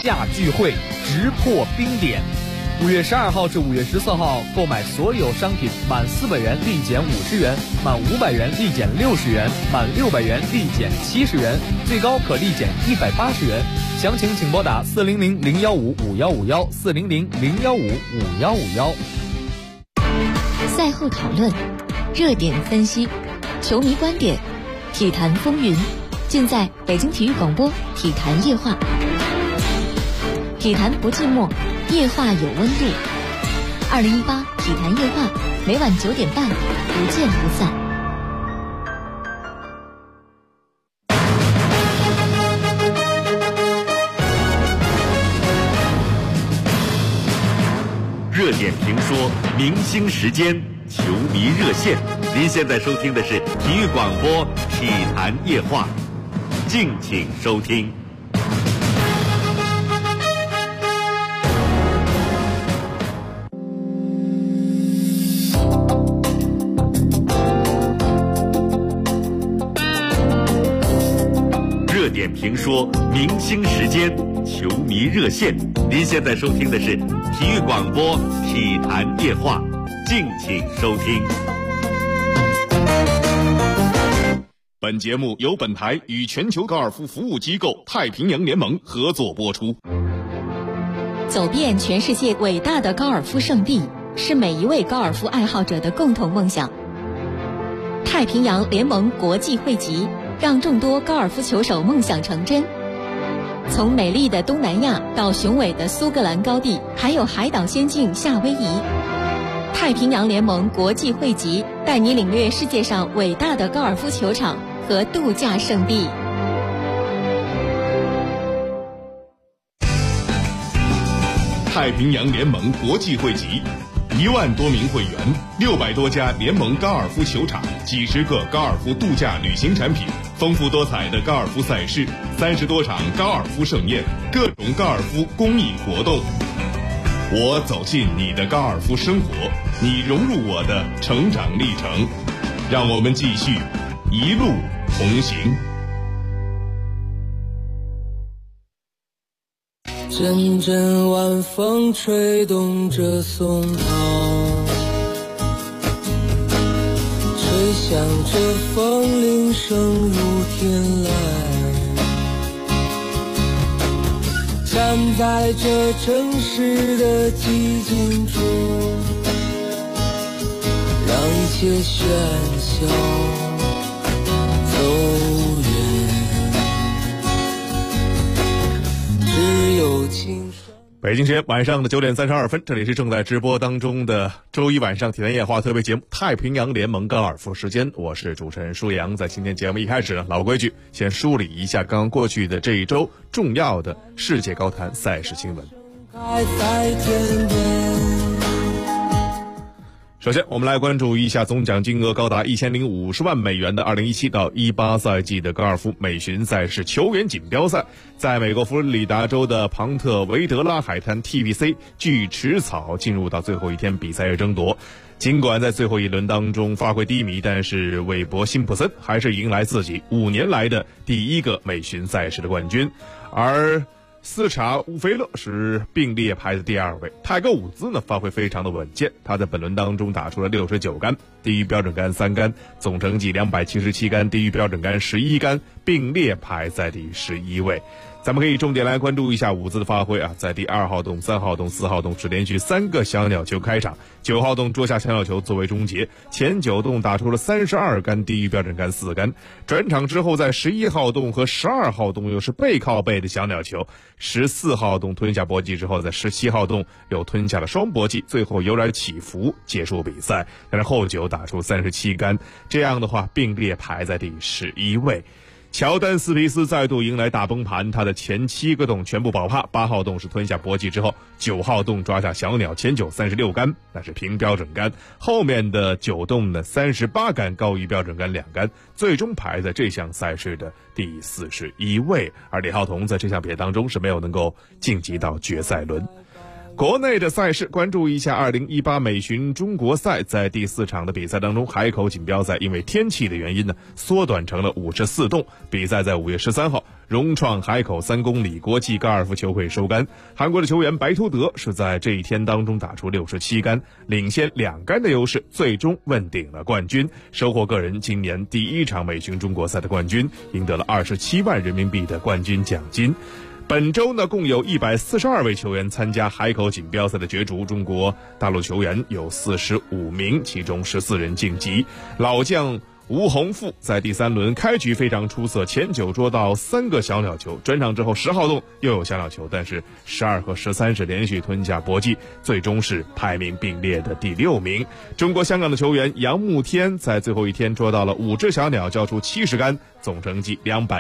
价聚会，直破冰点。5月12号至5月14号，购买所有商品满400元立减50元，满500元立减60元，满600元立减70元，最高可立减180元。详情请拨打400-015-5151，400-015-5151。 赛后讨论，热点分析，球迷观点，体坛风云，尽在北京体育广播体坛夜话。体坛不寂寞，夜话有温度。2018体坛夜话，每晚9点半，不见不散。 热点评说，明星时间，球迷热线。您现在收听的是体育广播体坛夜话，敬请收听。热点评说，明星时间，球迷热线。您现在收听的是体育广播体坛夜话，敬请收听。 本节目由本台与全球高尔夫服务机构太平洋联盟合作播出。 走遍全世界伟大的高尔夫圣地，是每一位高尔夫爱好者的共同梦想。太平洋联盟国际汇集，让众多高尔夫球手梦想成真。从美丽的东南亚到雄伟的苏格兰高地，还有海岛仙境夏威夷，太平洋联盟国际汇集带你领略世界上伟大的高尔夫球场和度假胜地。 太平洋联盟国际汇集，1万多名会员，600多家联盟高尔夫球场，几十个高尔夫度假旅行产品，丰富多彩的高尔夫赛事，30多场高尔夫盛宴，各种高尔夫公益活动。我走进你的高尔夫生活，你融入我的成长历程，让我们继续一路同行。 阵阵晚风吹动着松涛，吹响着风铃声如天籁，站在这城市的寂静中，让一切喧嚣走远，只有青山。 北京时间晚上的9点32分，这里是正在直播当中的周一晚上体坛夜话特别节目《太平洋联盟高尔夫时间》，我是主持人舒阳。在今天节目一开始呢，老规矩，先梳理一下刚刚过去的这一周重要的世界高坛赛事新闻。首先，我们来关注一下总奖金额高达1050万美元的2017到18赛季的高尔夫美巡赛事球员锦标赛，在美国佛罗里达州的庞特维德拉海滩 TPC 巨池草进入到最后一天比赛日争夺。尽管在最后一轮当中发挥低迷，但是韦伯辛普森还是迎来自己5年来的第一个美巡赛事的冠军，而斯查乌菲勒是并列排在第2位。泰戈伍兹呢发挥非常的稳健，他在本轮当中打出了69杆，低于标准杆3杆，总成绩277杆，低于标准杆11杆，并列排在第11位。咱们可以重点来关注一下伍兹的发挥啊，在第2号洞、3号洞、4号洞是连续3个小鸟球开场，9号洞捉下小鸟球作为终结，前9洞打出了32杆，低于标准杆4杆。转场之后，在11号洞和12号洞又是背靠背的小鸟球，14号洞吞下搏击之后，在17号洞又吞下了双搏击，最后有点起伏结束比赛，但是后9打出37杆，这样的话并列排在第11位。乔丹斯皮斯再度迎来大崩盘，他的前7个洞全部爆趴，8号洞是吞下搏击之后，9号洞抓下小鸟，前9 36杆，那是平标准杆，后面的9洞的38杆高于标准杆2杆，最终排在这项赛事的第41位。而李浩彤在这项比赛当中是没有能够晋级到决赛轮。 国内的赛事，关注一下2018美巡中国赛，在第4场的比赛当中，海口锦标赛因为天气的原因呢，缩短成了54洞。比赛在5月13号，融创海口3公里国际高尔夫球会收杆。韩国的球员白图德是在这一天当中打出67杆，领先2杆的优势，最终问鼎了冠军，收获个人今年第1场美巡中国赛的冠军，赢得了27万人民币的冠军奖金。本周呢，共有142位球员参加海口锦标赛的角逐，中国大陆球员有45名，其中14人晋级。老将吴宏富在第3轮开局非常出色，前9捉到3个小鸟球，转场之后10号洞又有小鸟球，但是12和13是连续吞下搏击，最终是排名并列的第6名。中国香港的球员杨慕天在最后一天捉到了5只小鸟，交出70杆，总成绩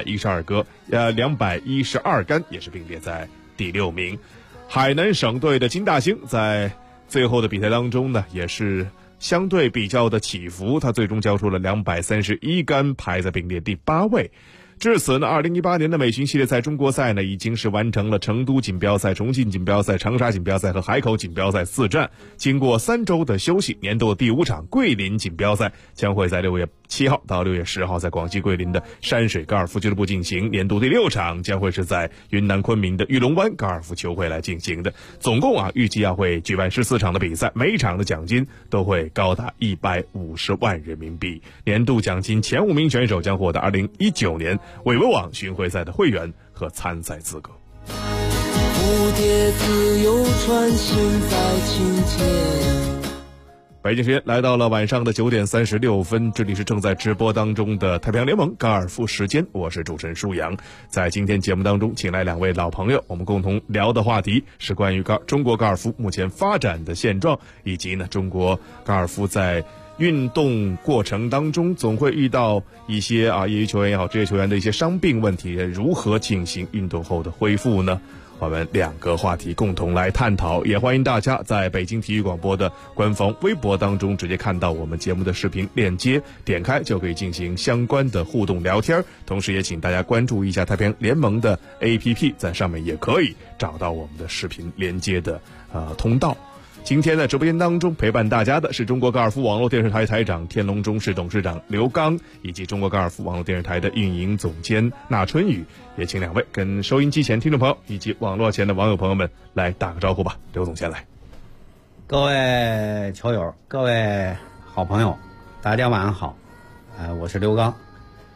212杆，也是并列在第6名。海南省队的金大兴在最后的比赛当中呢，也是相对比较的起伏，他最终交出了231杆，排在并列第8位。至此呢，2018年的美巡系列赛中国赛呢，已经是完成了成都锦标赛、重庆锦标赛、长沙锦标赛和海口锦标赛4站。经过3周的休息，年度的第5场桂林锦标赛将会在6月7号到6月10号在广西桂林的山水高尔夫俱乐部进行，年度第6场将会是在云南昆明的玉龙湾高尔夫球会来进行的。总共预计要会举办14场的比赛，每一场的奖金都会高达150万人民币。年度奖金前5名选手将获得2019年韦文网巡回赛的会员和参赛资格。 蝴蝶自由穿行在清涧。 北京时间来到了晚上的9点36分，这里是正在直播当中的太平洋联盟高尔夫时间，我是主持人舒阳。在今天节目当中，请来2位老朋友，我们共同聊的话题是关于中国高尔夫目前发展的现状，以及呢中国高尔夫在运动过程当中总会遇到一些业余球员也好，职业球员的一些伤病问题，如何进行运动后的恢复呢？我们2个话题共同来探讨，也欢迎大家在北京体育广播的官方微博当中直接看到我们节目的视频链接，点开就可以进行相关的互动聊天。同时也请大家关注一下太平洋联盟的 APP， 在上面也可以找到我们的视频连接的通道。今天在直播间当中陪伴大家的是中国高尔夫网络电视台台长天龙中市董事长刘刚，以及中国高尔夫网络电视台的运营总监纳春雨。也请2位跟收音机前听众朋友以及网络前的网友朋友们来打个招呼吧。刘总先来。 各位球友，各位好朋友，大家晚上好。我是刘刚。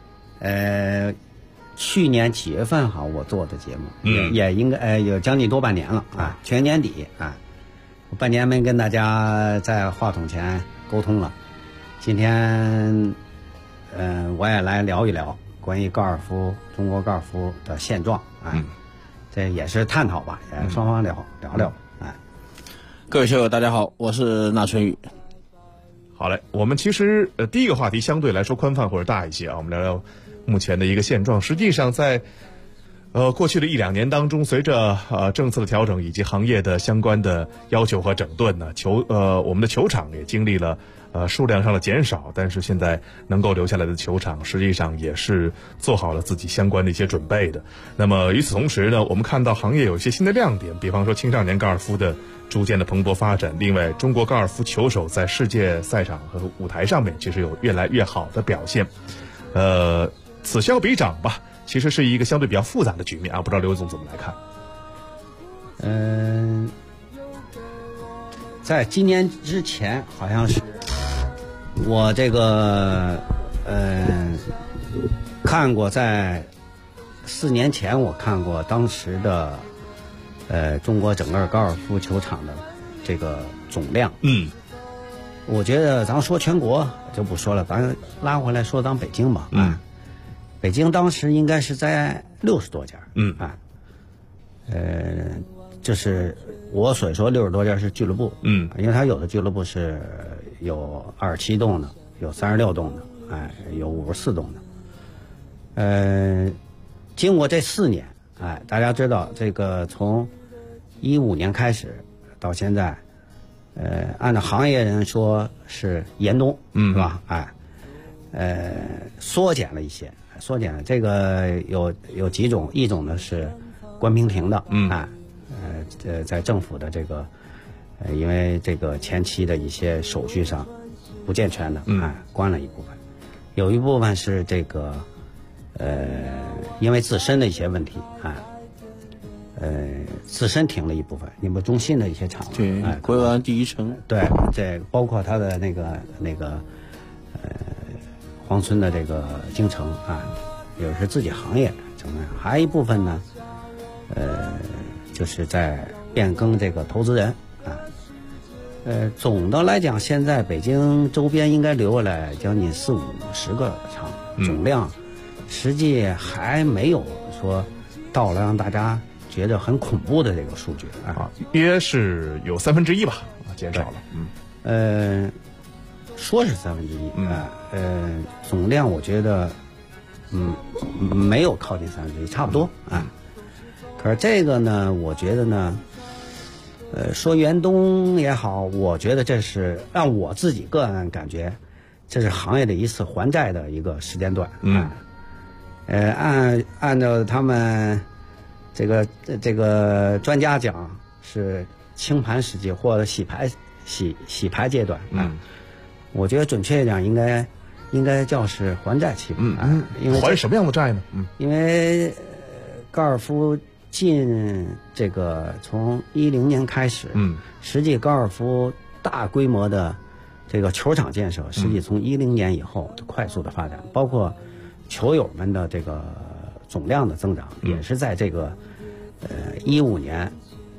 去年7月份我做的节目，也应该有将近多半年了去年年底我半年没跟大家在话筒前沟通了。今天我也来聊一聊关于高尔夫中国高尔夫的现状这也是探讨吧，也双方聊聊。 各位球友大家好，我是纳春雨。 好嘞，我们其实第一个话题相对来说宽泛或者大一些我们聊聊目前的一个现状。实际上在过去的1-2年当中，随着政策的调整以及行业的相关的要求和整顿呢，我们的球场也经历了数量上的减少，但是现在能够留下来的球场实际上也是做好了自己相关的一些准备的。那么与此同时呢，我们看到行业有一些新的亮点，比方说青少年高尔夫的逐渐的蓬勃发展，另外中国高尔夫球手在世界赛场和舞台上面其实有越来越好的表现。此消彼长吧，其实是一个相对比较复杂的局面不知道刘总怎么来看？ 在今年之前好像是我这个看过，在4年前我看过当时的中国整个高尔夫球场的这个总量。我觉得咱说全国就不说了，咱拉回来说咱北京吧。北京当时应该是在60多家。就是我所说60多家是俱乐部。因为它有的俱乐部是有27栋的，有36栋的，有54栋的。经过这4年，大家知道这个从15年开始到现在，按照行业人说是严冬，是吧？缩减了一些，这个有几种，一种呢是关平亭的， 在政府的这个因为这个前期的一些手续上不健全的，关了一部分，有一部分是这个因为自身的一些问题自身停了一部分，你们中信的一些厂， 对，国有案第一城， 对，这包括它的那个黄村的这个京城也是自己行业怎么样？还有一部分呢，就是在变更这个投资人总的来讲，现在北京周边应该留下来将近40-50个厂，总量实际还没有说到了让大家觉得很恐怖的这个数据约是有1/3吧，减少了。 说是1/3总量我觉得没有靠近1/3，差不多可是这个呢，我觉得呢，说远东也好，我觉得这是让我自己个人感觉，这是行业的一次还债的一个时间段。按照他们这个专家讲是清盘时期或者洗牌阶段我觉得准确一点应该叫是还债期因为还什么样的债呢？ 因为高尔夫近这个从2010年开始实际高尔夫大规模的这个球场建设实际从2010年以后快速的发展，包括球友们的这个总量的增长也是在这个15年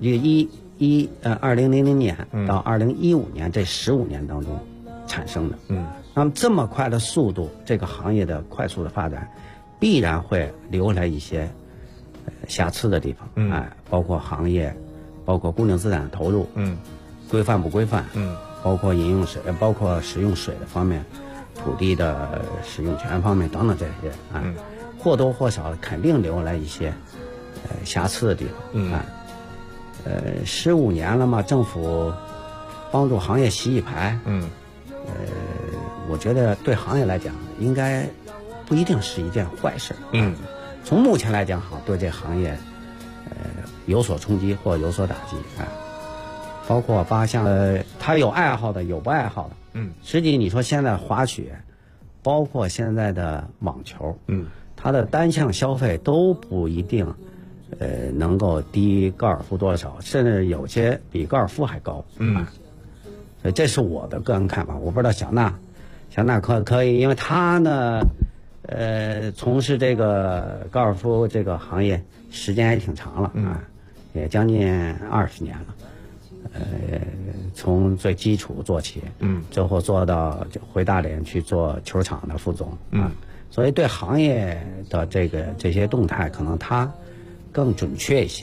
2000年到2015年这15年当中产生的那么这么快的速度，这个行业的快速的发展必然会留下一些瑕疵的地方包括行业，包括固定资产投入规范不规范包括饮用水，包括使用水的方面，土地的使用权方面等等这些或多或少肯定留来一些瑕疵的地方15年了嘛，政府帮助行业洗一牌我觉得对行业来讲应该不一定是一件坏事从目前来讲好，对这行业有所冲击或有所打击包括像他有爱好的有不爱好的实际你说现在滑雪包括现在的网球它的单项消费都不一定能够低高尔夫多少，甚至有些比高尔夫还高所以这是我的个人看法，我不知道小娜可以，因为他呢从事这个高尔夫这个行业时间也挺长了也将近20年了从最基础做起最后做到回大连去做球场的副总所以对行业的这些动态可能他更准确一些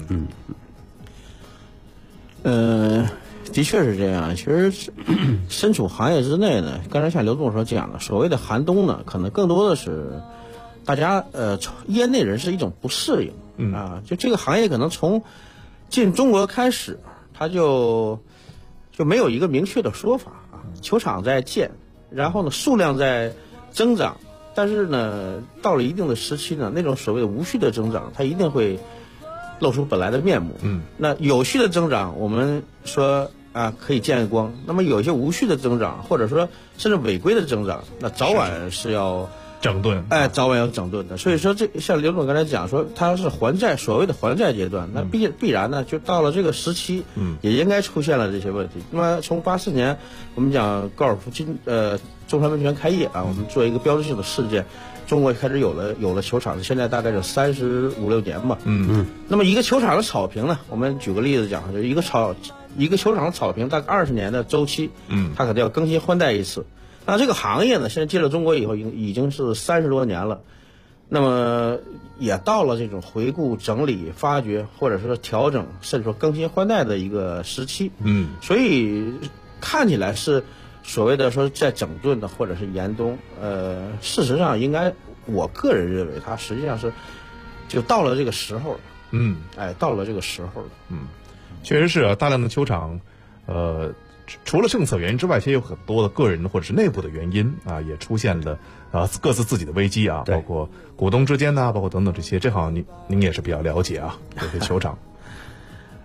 的确是这样。其实身处行业之内呢，刚才像刘总所讲的，所谓的寒冬呢，可能更多的是大家业内人士一种不适应就这个行业可能从进中国开始，它就没有一个明确的说法球场在建，然后呢数量在增长，但是呢到了一定的时期呢，那种所谓的无序的增长，它一定会露出本来的面目那有序的增长我们说可以见光，那么有些无序的增长或者说甚至违规的增长，那早晚是要整顿早晚要整顿的。所以说这像刘总刚才讲说它是还债，所谓的还债阶段，那必然呢就到了这个时期也应该出现了这些问题那么从84年我们讲高尔夫中山温泉开业我们做一个标志性的事件，中国开始有了球场，现在大概是35、36年吧那么一个球场的草坪呢，我们举个例子讲，就一个球场的草坪大概20年的周期它可能要更新换代一次那这个行业呢，现在进了中国以后已经是30多年了，那么也到了这种回顾、整理、发掘，或者说调整，甚至说更新换代的一个时期。所以看起来是所谓的说在整顿的，或者是严冬。事实上应该，我个人认为它实际上是就到了这个时候了。到了这个时候了。 确实是大量的球场，除了政策原因之外，其实有很多的个人或者是内部的原因也出现了各自自己的危机包括股东之间包括等等这些，这好像您也是比较了解这些球场。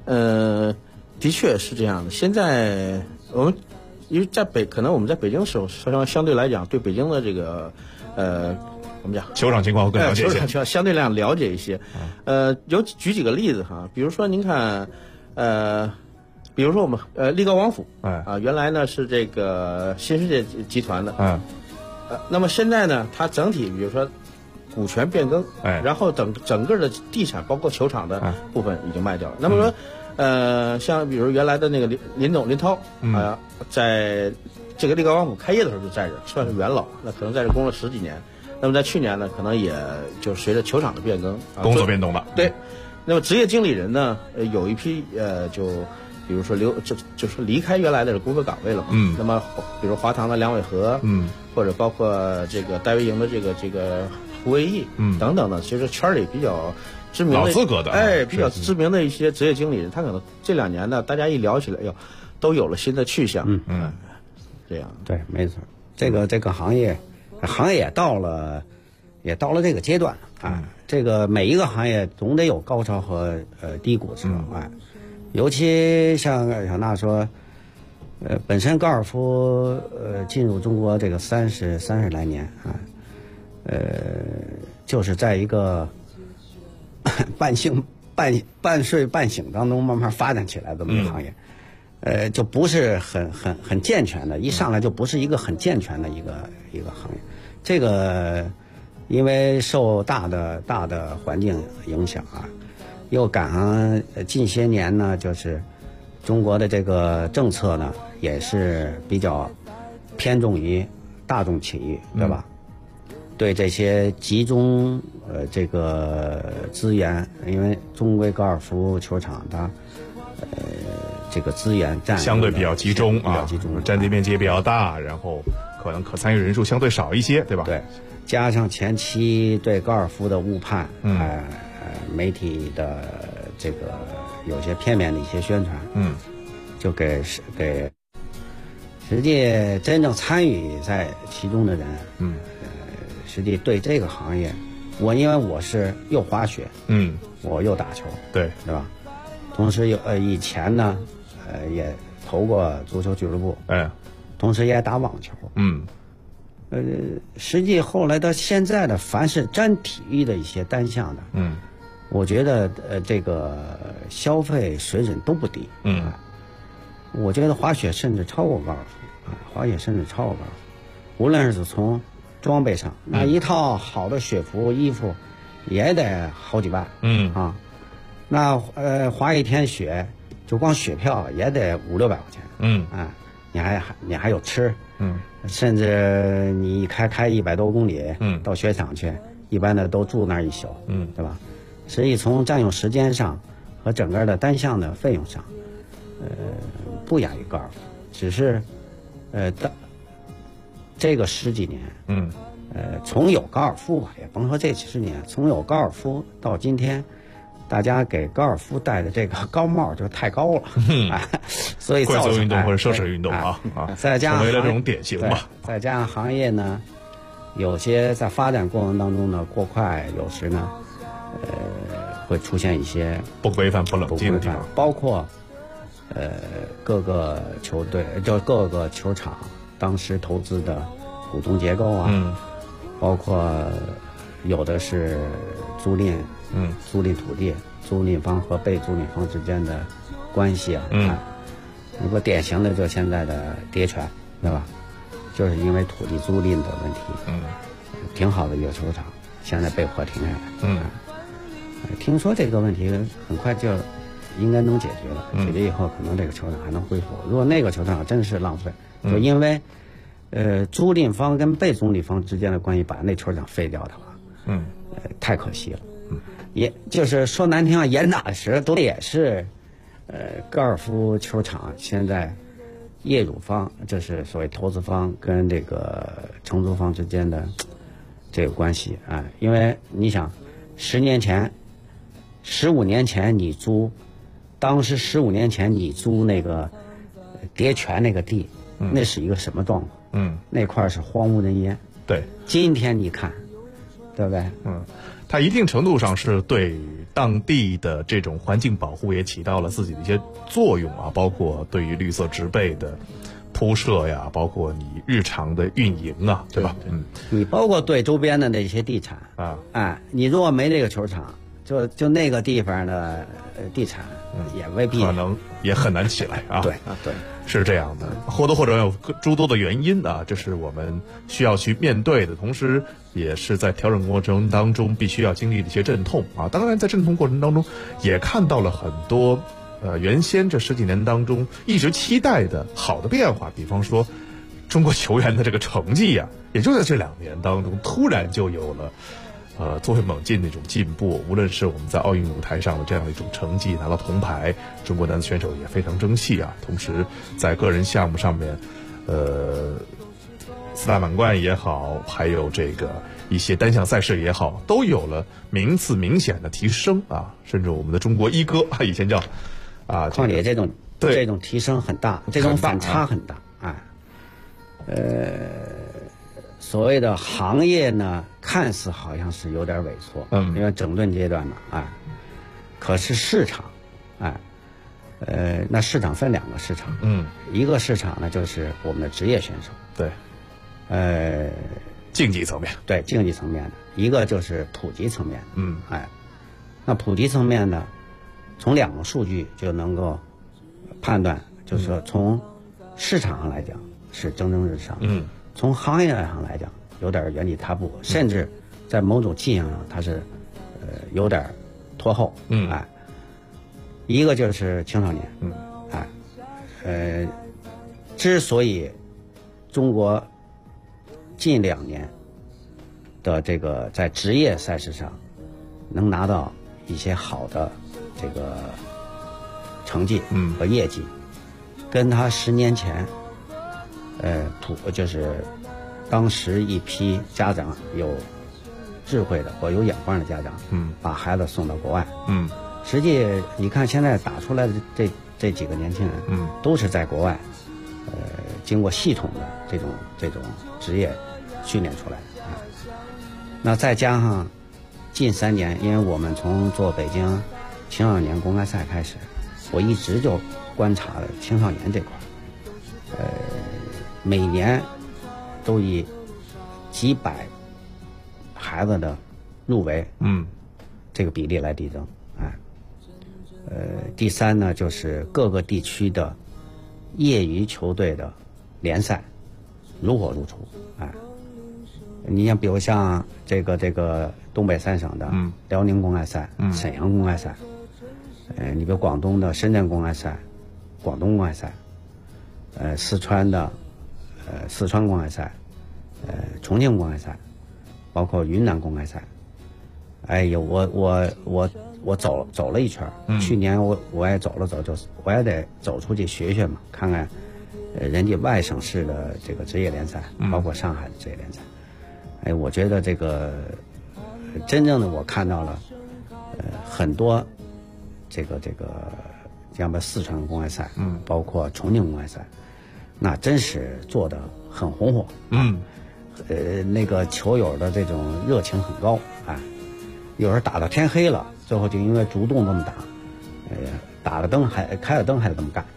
的确是这样的。现在我们因为可能我们在北京的时候，相对来讲对北京的这个我们讲球场情况会更了解一些， 球场相对来讲了解一些。举几个例子哈，比如说您看，比如说我们力高王府，原来呢是这个新世界集团的，那么现在呢，它整体比如说股权变更，然后整个的地产包括球场的部分已经卖掉了。那么说，像比如原来的那个林涛，在这个力高王府开业的时候就在这，算是元老，那可能在这工了10几年。那么在去年呢，可能也就随着球场的变更， 工作变动了。 对，那么职业经理人呢，有一批就比如说就是离开原来的工作岗位了嘛。那么比如华堂的梁伟和，或者包括这个戴维营的这个胡维义，等等的，其实圈里比较知名的老资格的， 比较知名的一些职业经理人，他可能这2年呢，大家一聊起来，都有了新的去向。这样对，没错，这个行业也到了这个阶段啊。这个每一个行业总得有高潮和低谷之后，尤其像小娜说，本身高尔夫进入中国这个30来年啊，就是在一个半睡半醒当中慢慢发展起来的这么一个行业。就不是很健全的，一上来就不是一个很健全的一个行业。这个因为受大的环境影响啊，又赶上近些年呢，就是中国的这个政策呢，也是比较偏重于大众企业，对吧？对这些集中这个资源，因为中规高尔夫球场它这个资源相对比较集中啊，占地面积也比较大，然后可能可参与人数相对少一些，对吧？ 对，加上前期对高尔夫的误判，媒体的这个有些片面的一些宣传，就给实际真正参与在其中的人，实际对这个行业，因为我是又滑雪，我又打球，对吧？同时以前呢，也投过足球俱乐部，同时也打网球，实际后来到现在的，凡是沾体育的一些单项的，我觉得这个消费水准都不低，我觉得滑雪甚至超过高尔夫，无论是从装备上，那一套好的雪服衣服也得好几万，那滑一天雪，就光雪票也得500-600块钱，你还有吃，甚至你开100多公里，到雪场去，一般的都住那儿一宿，对吧？所以从占用时间上和整个的单项的费用上，不亚于高尔夫，只是这个10几年，从有高尔夫吧，也甭说这几十年，从有高尔夫到今天，大家给高尔夫戴的这个高帽就太高了，所以贵族运动或者奢侈运动再加上成为了这种典型吧。 再加上行业呢，有些在发展过程当中呢过快，有时呢，会出现一些不规范、不冷静的地方， 包括各个球队就各个球场当时投资的股东结构啊，包括有的是租赁土地，租赁方和被租赁方之间的关系啊，一个典型的就现在的蝶泉，对吧？就是因为土地租赁的问题，挺好的一个球场，现在被迫停下来，听说这个问题很快就应该能解决了，解决以后可能这个球场还能恢复。如果那个球场真是浪费，就因为租赁方跟被租赁方之间的关系把那球场废掉的话，太可惜了。也就是说难听话，严打的时都也是高尔夫球场现在业主方，就是所谓投资方跟这个承租方之间的这个关系啊，因为你想10年前、15年前你租，当时15年前你租那个蝶泉那个地，那是一个什么状况？那块是荒无人烟。 对， 今天你看，对不对？ 它一定程度上是对当地的这种环境保护也起到了自己的一些作用啊，包括对于绿色植被的铺设呀，包括你日常的运营啊，对吧？ 你包括对周边的那些地产啊，你如果没这个球场，就那个地方的地产也未必可能也很难起来啊。 对， 是这样的，或多或少有诸多的原因啊，这是我们需要去面对的，同时也是在调整过程当中必须要经历的一些阵痛啊。当然，在阵痛过程当中，也看到了很多原先这10几年当中一直期待的好的变化，比方说中国球员的这个成绩啊，也就在这2年当中突然就有了突飞猛进的一种进步，无论是我们在奥运舞台上的这样的一种成绩，拿到铜牌，中国男子选手也非常争气啊。同时，在个人项目上面，4大满贯也好，还有这个一些单项赛事也好，都有了名次明显的提升啊。甚至我们的中国一哥以前叫况且这种提升很大，这种反差很大啊。所谓的行业呢，看似好像是有点萎缩，因为整顿阶段嘛，可是市场，那市场分2个市场，一个市场呢就是我们的职业选手， 对，竞技层面， 对竞技层面的，一个就是普及层面的，那普及层面呢，从2个数据就能够判断，就是说从市场上来讲是蒸蒸日上，从行业上来讲有点原地踏步，甚至在某种迹象上它是有点拖后，一个就是青少年，之所以中国近2年的这个在职业赛事上能拿到一些好的这个成绩和业绩，跟他10年前就是当时一批家长有智慧的或有眼光的家长，把孩子送到国外，实际你看现在打出来的这几个年轻人，都是在国外，经过系统的这种职业训练出来的啊。那再加上近3年，因为我们从做北京青少年公开赛开始，我一直就观察了青少年这块，每年都以几百孩子的入围，这个比例来递增，第3呢，就是各个地区的业余球队的联赛如火如荼，你像比如像这个东北3省的辽宁公开赛、沈阳公开赛，你比如广东的深圳公开赛、广东公开赛，四川的四川公开赛，重庆公开赛，包括云南公开赛。哎呦，我走了一圈，去年我也走了走，就是我也得走出去学学嘛，看看人家外省市的这个职业联赛，包括上海的职业联赛。哎，我觉得这个真正的我看到了很多这个像把四川公开赛，包括重庆公开赛，那真是做得很红火，那个球友的这种热情很高，有时候打到天黑了，最后就因为主动这么打，打了灯还开了灯还得这么干。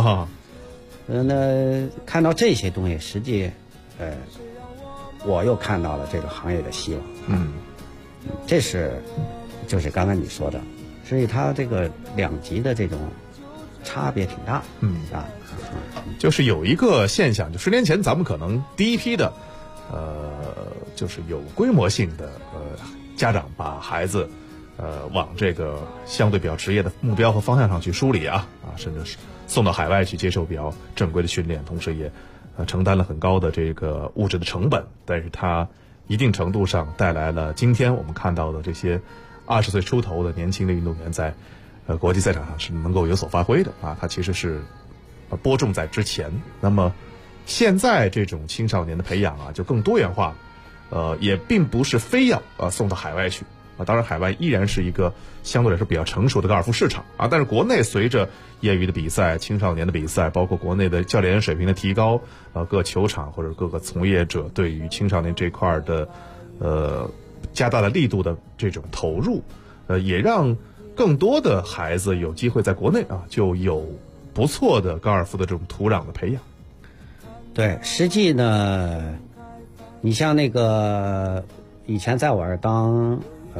那看到这些东西，实际我又看到了这个行业的希望。这是就是刚才你说的，所以它这个两极的这种差别挺大。 就是有一个现象，就10年前咱们可能第一批的就是有规模性的家长把孩子往这个相对比较职业的目标和方向上去梳理甚至是送到海外去接受比较正规的训练，同时也承担了很高的这个物质的成本，但是它一定程度上带来了今天我们看到的这些20岁出头的年轻的运动员在国际赛场上是能够有所发挥的它其实是播种在之前。那么现在这种青少年的培养就更多元化了，也并不是非要送到海外去当然海外依然是一个相对来说比较成熟的高尔夫市场但是国内随着业余的比赛、青少年的比赛，包括国内的教练水平的提高，各球场或者各个从业者对于青少年这块的加大了力度的这种投入，也让更多的孩子有机会在国内就有不错的高尔夫的这种土壤的培养。 对，实际呢，你像那个以前在我这儿当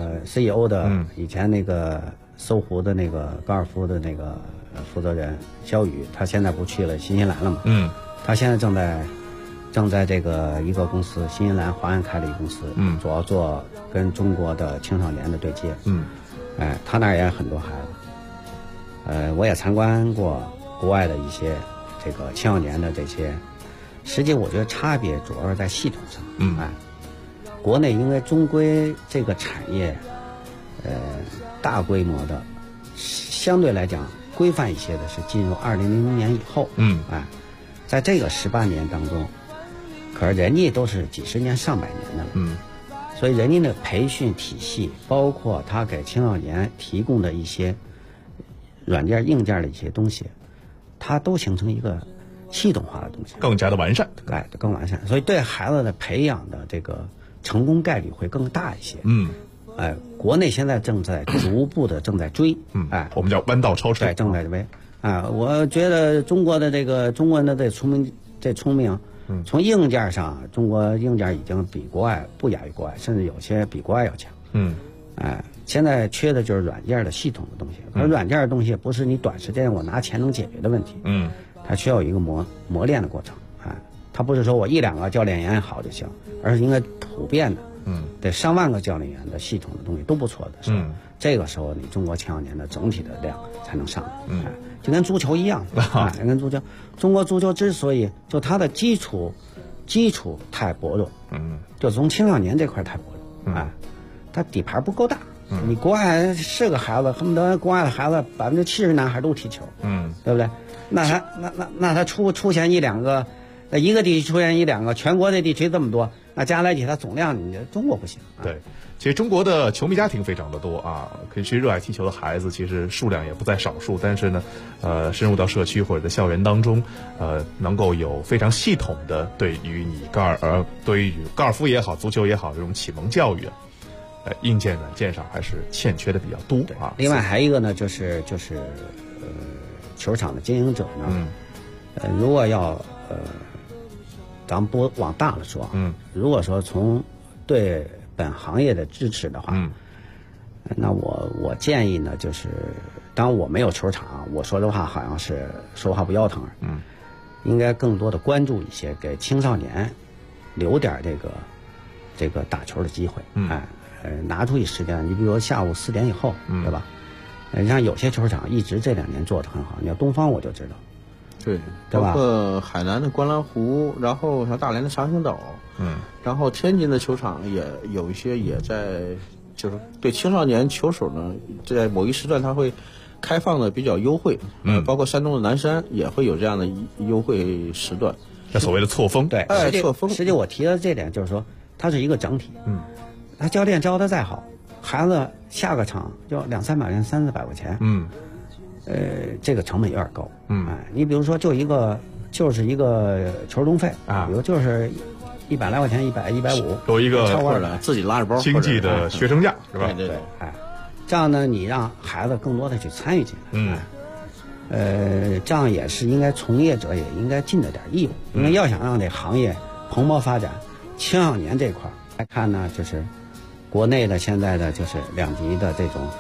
CEO 的，以前那个搜狐的那个高尔夫的那个负责人肖宇，他现在不去了新西兰了嘛？他现在正在这个一个公司，新西兰华安开了一个公司，主要做跟中国的青少年的对接。他那儿也很多孩子。我也参观过国外的一些这个青少年的这些，实际我觉得差别主要是在系统上。国内因为终归这个产业，大规模的，相对来讲规范一些的是进入2000年以后。在这个18年当中，可是人家都是几十年上百年的了。所以人家的培训体系，包括他给青少年提供的一些软件硬件的一些东西，它都形成一个系统化的东西， 更加的完善。 更完善，所以对孩子的培养的这个成功概率会更大一些。国内现在正在逐步的正在追。 我们叫弯道超车。 对，正在追。我觉得中国的这个中国人的这聪明，从硬件上，中国硬件已经比国外不亚于国外，甚至有些比国外要强。现在缺的就是软件的系统的东西。而软件的东西不是你短时间我拿钱能解决的问题。它需要一个磨练的过程。它不是说我1、2个教练员好就行，而是应该普遍的。得上万个教练员的系统的东西都不错的时候，这个时候你中国青少年的整体的量才能上来。就跟足球一样。跟足球，中国足球之所以就它的基础太薄弱。就从青少年这块太薄弱。它底盘不够大。你国外是个孩子，恨不得国外的孩子70%男孩都踢球。对不对？那他出现1、2个，一个地区出现1、2个，全国的地区这么多，那加在一起它总量，你中国不行。 对，其实中国的球迷家庭非常的多可以去热爱踢球的孩子其实数量也不在少数，但是呢，深入到社区或者在校园当中，能够有非常系统的对于高尔夫也好，足球也好，这种启蒙教育硬件软件上还是欠缺的比较多。 另外还一个呢，就是球场的经营者呢，如果要咱们不往大了说，如果说从对本行业的支持的话，那我建议呢，就是当然我没有球场，我说的话好像是说话不腰疼。应该更多的关注一些，给青少年留点这个打球的机会。拿出一时间，你比如说下午4点以后，对吧？你像有些球场一直这2年做得很好，你要东方我就知道。 对吧？ 包括海南的观澜湖，然后像大连的长兴岛，然后天津的球场也有一些也在，就是对青少年球手呢，在某一时段他会开放的比较优惠。包括山东的南山也会有这样的优惠时段， 那所谓的错峰。 对， 错峰。 实际我提的这点就是说，它是一个整体。他教练教的再好，孩子下个场就2、3百元、3、4百块钱。这个成本有点高。你比如说就是一个球东费比如就是100来块钱，100、150， 有一个超过了自己拉着包经济的学生价，是吧？ 对。 这样呢，你让孩子更多的去参与进来。这样也是应该从业者也应该尽着点义务，因为要想让这行业蓬勃发展，青少年这块来看呢，就是国内的现在的就是2级的这种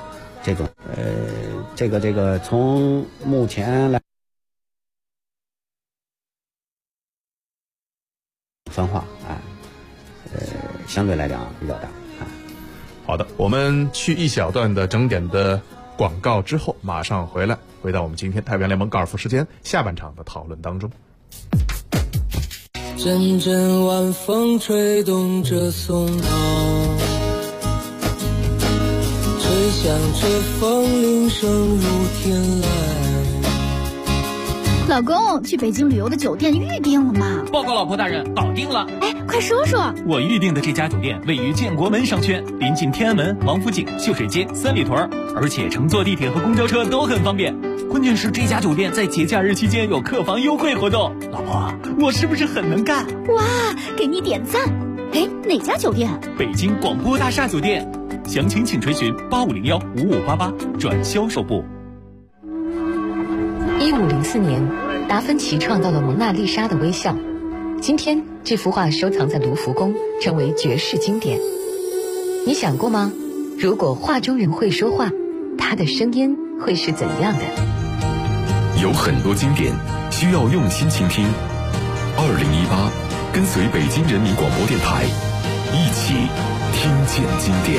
这个从目前来分化相对来讲比较大。 好的，我们去一小段的整点的广告之后，马上回到我们今天太平洋联盟高尔夫时间下半场的讨论当中。 阵阵晚风吹动着松涛，吹响着风铃声如天籁。 老公，去北京旅游的酒店预定了吗？ 报告老婆大人，搞定了。 哎，快说说。 我预定的这家酒店位于建国门商圈，临近天安门、王府井、秀水街、三里屯，而且乘坐地铁和公交车都很方便。关键是这家酒店在节假日期间有客房优惠活动。老婆，我是不是很能干？ 哇，给你点赞。 哎，哪家酒店？ 北京广播大厦酒店，详情请垂询8501-5588转销售部。 1504年，达芬奇创造了蒙娜丽莎的微笑。今天，这幅画收藏在卢浮宫，成为绝世经典。你想过吗？如果画中人会说话，他的声音会是怎样的？ 有很多经典需要用心倾听。2018，跟随北京人民广播电台，一起听见经典。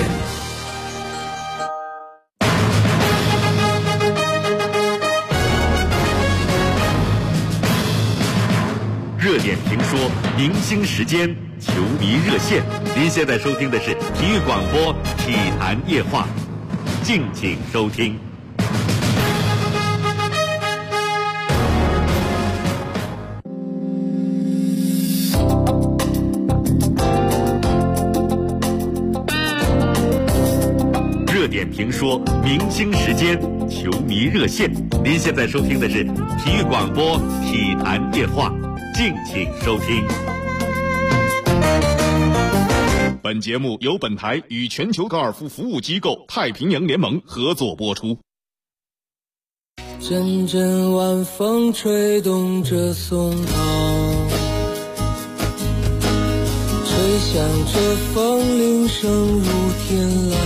热点评说，明星时间，球迷热线。您现在收听的是体育广播体坛夜话，敬请收听。热点评说，明星时间，球迷热线。您现在收听的是体育广播体坛夜话，敬请收听。 本节目由本台与全球高尔夫服务机构太平洋联盟合作播出。 阵阵晚风吹动着松涛，吹响着风铃声如天籁。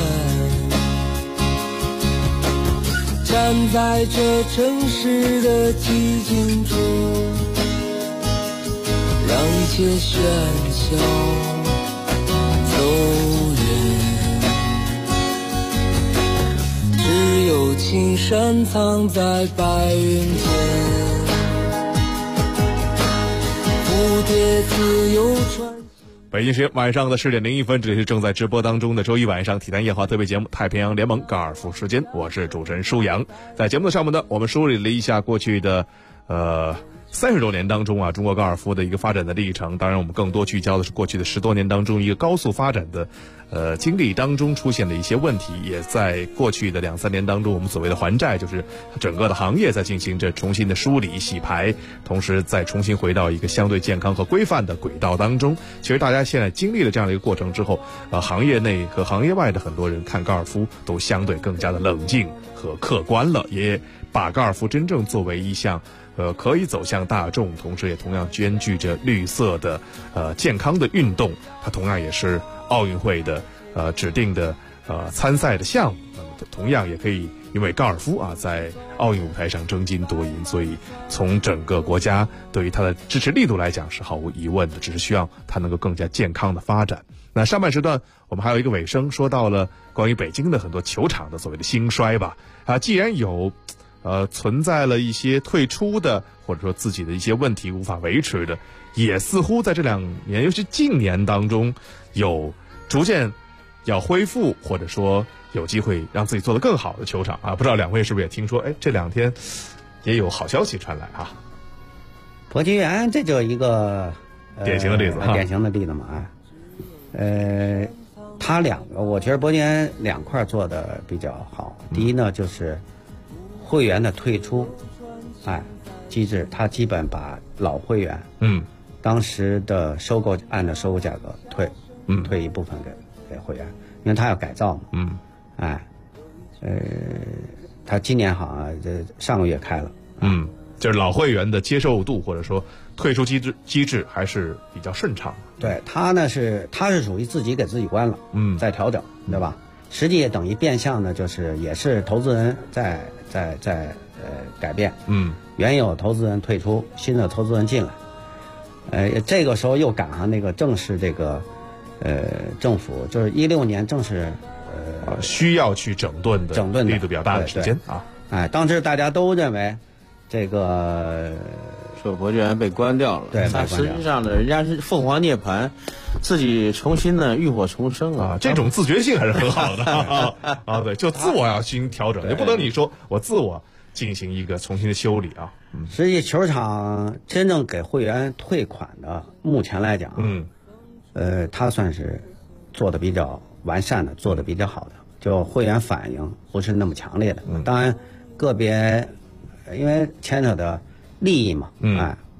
站在这城市的寂静中，让一切喧嚣走远，只有青山藏在白云间，蝴蝶自由穿。 北京时间晚上的10点01分，这里是正在直播当中的周一晚上体坛夜话特别节目《太平洋联盟高尔夫时间》，我是主持人舒阳。在节目的上面呢，我们梳理了一下过去的30多年当中啊，中国高尔夫的一个发展的历程。当然，我们更多聚焦的是过去的10多年当中一个高速发展的经历当中出现的一些问题，也在过去的2-3年当中，我们所谓的还债，就是整个的行业在进行着重新的梳理洗牌，同时再重新回到一个相对健康和规范的轨道当中。其实大家现在经历了这样的一个过程之后，行业内和行业外的很多人看高尔夫都相对更加的冷静和客观了，也把高尔夫真正作为一项可以走向大众，同时也同样兼具着绿色的健康的运动，它同样也是奥运会的指定的参赛的项目，同样也可以因为高尔夫啊在奥运舞台上争金夺银，所以从整个国家对于它的支持力度来讲是毫无疑问的，只是需要它能够更加健康的发展。那上半时段我们还有一个尾声，说到了关于北京的很多球场的所谓的兴衰吧。既然有存在了一些退出的，或者说自己的一些问题无法维持的，也似乎在这2年，尤其近年当中，有逐渐要恢复，或者说有机会让自己做得更好的球场啊。不知道两位是不是也听说，这2天也有好消息传来啊？ 铂金园这就一个典型的例子典型的例子嘛。他2个，我觉得铂金园2块做的比较好。第一呢，就是会员的退出，机制，他基本把老会员，当时的收购按照收购价格退一部分给会员，因为他要改造嘛，他今年好像上个月开了， 就是老会员的接受度或者说退出机制还是比较顺畅。 对，他呢他是属于自己给自己关了，在调整，对吧？实际也等于变相的，就是也是投资人在改变，原有投资人退出，新的投资人进来，这个时候又赶上那个正是这个政府就是16年正是需要去整顿的力度比较大的时间啊。 当时大家都认为这个说铂金园被关掉了， 对， 但实际上呢，人家是凤凰涅槃，自己重新的浴火重生啊， 这种自觉性还是很好的对，就自我要进行调整，也不能你说我自我进行一个重新的修理啊。 实际球场真正给会员退款的，目前来讲，他算是做的比较完善的，做的比较好的，就会员反应不是那么强烈的。当然，个别因为牵扯的利益嘛，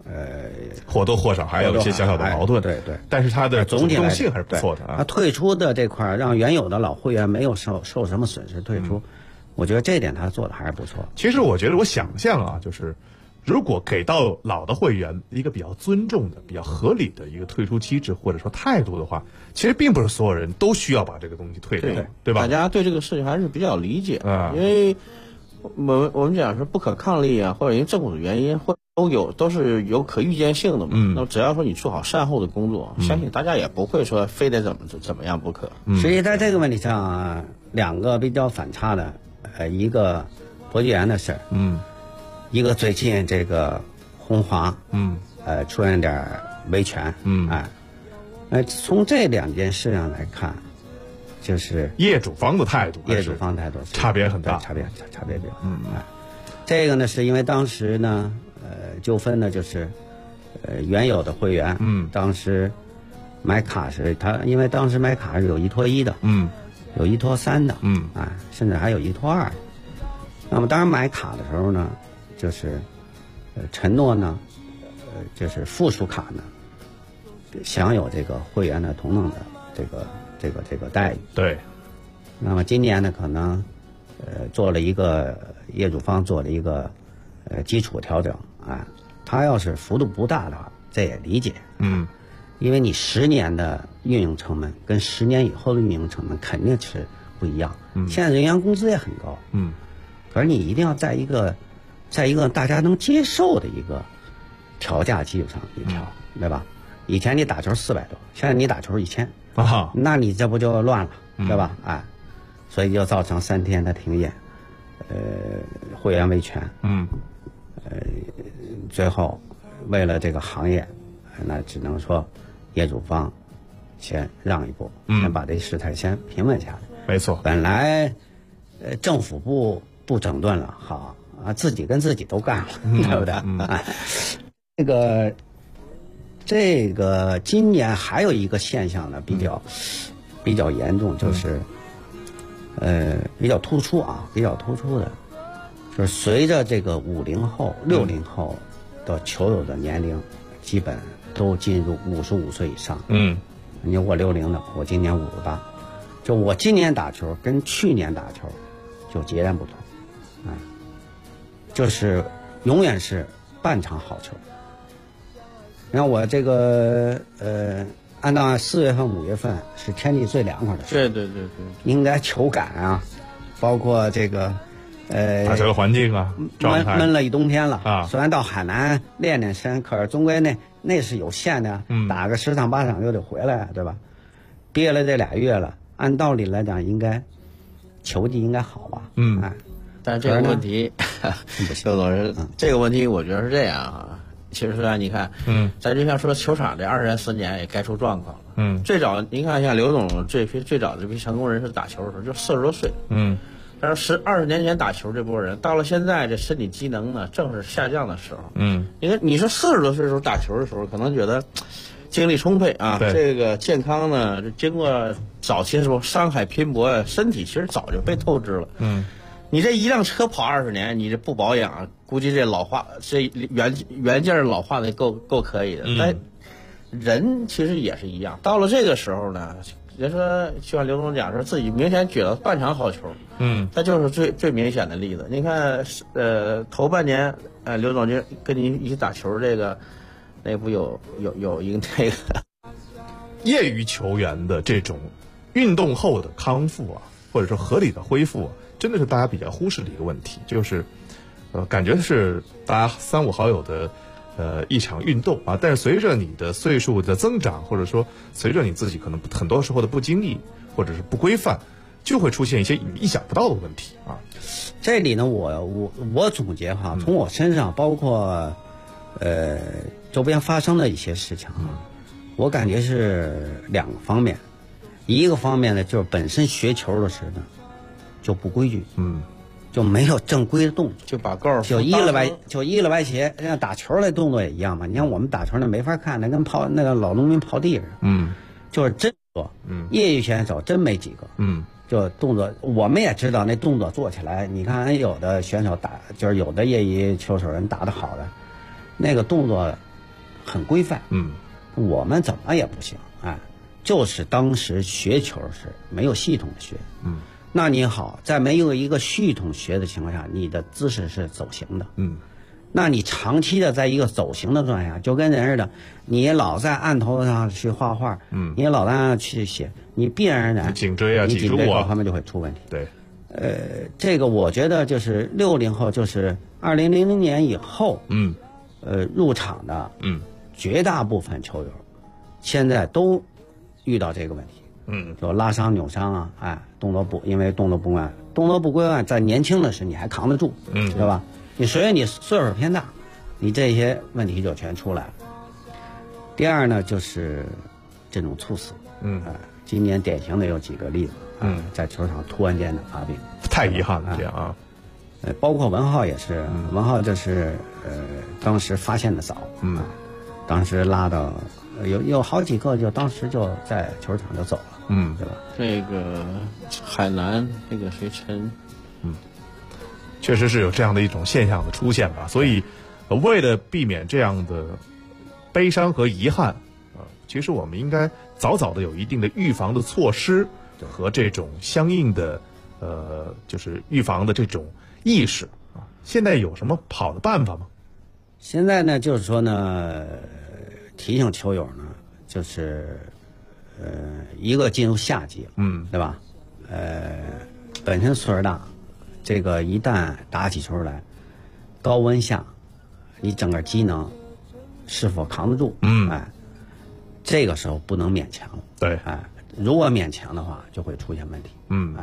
或多或少还有一些小小的矛盾， 对对。 但是它的总体主动性还是不错的啊。 他退出的这块让原有的老会员没有受什么损失退出，我觉得这一点他做的还是不错。 其实我觉得我想象啊，就是如果给到老的会员一个比较尊重的、比较合理的一个退出机制或者说态度的话，其实并不是所有人都需要把这个东西退掉，对吧？ 大家对这个事情还是比较理解啊，因为我们讲是不可抗力啊，或者因为政府的原因，都是有可预见性的嘛。那么只要说你做好善后的工作，相信大家也不会说非得怎么样不可。 所以在这个问题上啊，两个比较反差的，一个博济园的事儿，一个最近这个红华，出现点维权，从这两件事上来看，就是业主方的态度，差别很大， 差别比较大。这个呢，是因为当时呢，纠纷呢就是原有的会员，当时买卡是因为当时买卡是有1拖1的，有1拖3的，甚至还有1拖2的。那么当时买卡的时候呢，就是承诺呢，就是附属卡呢，享有这个会员的同等的这个待遇。 对。 那么今年呢，可能做了一个业主方做了一个基础调整啊，他要是幅度不大的话，这也理解。因为你10年的运营成本跟10年以后的运营成本肯定是不一样。现在人员工资也很高。可是你一定要在一个大家能接受的一个调价基础上一调，对吧？以前你打球400多，现在你打球1000，那你这不就乱了，对吧？所以就造成3天的停业，会员维权，最后为了这个行业，那只能说业主方先让一步，先把这事态先平稳下来。 没错，本来政府不整顿了，好啊，自己跟自己都干了，对不对？这个今年还有一个现象呢，比较严重，就是比较突出的，就是随着这个50后、60后的球友的年龄，基本都进入55岁以上。你我60的，我今年58，就我今年打球跟去年打球就截然不同，就是永远是半场好球。你看我这个按照4月份、5月份是天气最凉快的时候， 对， 应该球感啊，包括这个打球的环境啊， 闷了一冬天了啊。虽然到海南练身，可是终归那是有限的，打个10场8场就得回来，对吧？憋了这2月了，按道理来讲应该球技应该好吧？ 但是这个问题，刘总师，这个问题我觉得是这样啊。其实你看，咱就像说球场这20年10年也该出状况了。最早您看像刘总最早这批成功人士打球的时候就40多岁，但是20年前打球这波人到了现在这身体机能呢正是下降的时候。你说40多岁的时候打球的时候，可能觉得精力充沛啊，这个健康呢，经过早期的时候伤害拼搏，身体其实早就被透支了。你这一辆车跑20年，你这不保养，估计这老化，这原件老化的够可以的。但人其实也是一样，到了这个时候呢，人说就像刘总讲说，自己明显觉得半场好球，那就是最明显的例子。你看，头半年，刘总就跟你一起打球，那不有一个那个业余球员的这种运动后的康复啊，或者说合理的恢复啊，真的是大家比较忽视的一个问题，就是感觉是大家3、5好友的一场运动啊，但是随着你的岁数的增长，或者说随着你自己可能很多时候的不经意或者是不规范，就会出现一些你意想不到的问题啊。 这里呢，我总结哈，从我身上包括周边发生的一些事情啊，我感觉是2个方面。一个方面呢，就是本身学球的时候呢就不规矩，就没有正规的动作， 就把高尔夫就依了歪斜，像打球的动作也一样嘛。你看我们打球那没法看，那跟那个老农民刨地似的，就是真做，业余选手真没几个，就动作我们也知道那动作做起来，你看有的选手打，就是有的业余球手人打得好的，那个动作很规范。我们怎么也不行，就是当时学球是没有系统的学。那你好，在没有一个系统学的情况下，你的姿势是走形的。那你长期的在一个走形的状态下，就跟人似的，你老在案头上去画画，你老在那去写，你必然而然颈椎啊、 你颈椎啊各方面就会出问题。 对， 这个我觉得就是60后，就是2000年以后，入场的，绝大部分球友，现在都遇到这个问题，就拉伤、扭伤啊，因为动作不规范，在年轻的时你还扛得住，对吧？你随着你岁数偏大，你这些问题就全出来了。第二呢，就是这种猝死，今年典型的有几个例子，在球场突然间的发病， 太遗憾了，这样啊。 包括文浩也是，文浩就是当时发现的早，当时拉到有好几个就当时就在球场就走了，对吧？ 这个海南那个谁陈， 确实是有这样的一种现象的出现吧。所以，为了避免这样的悲伤和遗憾，其实我们应该早早的有一定的预防的措施和这种相应的就是预防的这种意识啊。现在有什么好的办法吗？ 现在呢，就是说呢，提醒球友呢，就是一个进入夏季，对吧？本身岁数大。这个一旦打起球来，高温下，你整个机能是否扛得住？这个时候不能勉强。 对， 如果勉强的话，就会出现问题。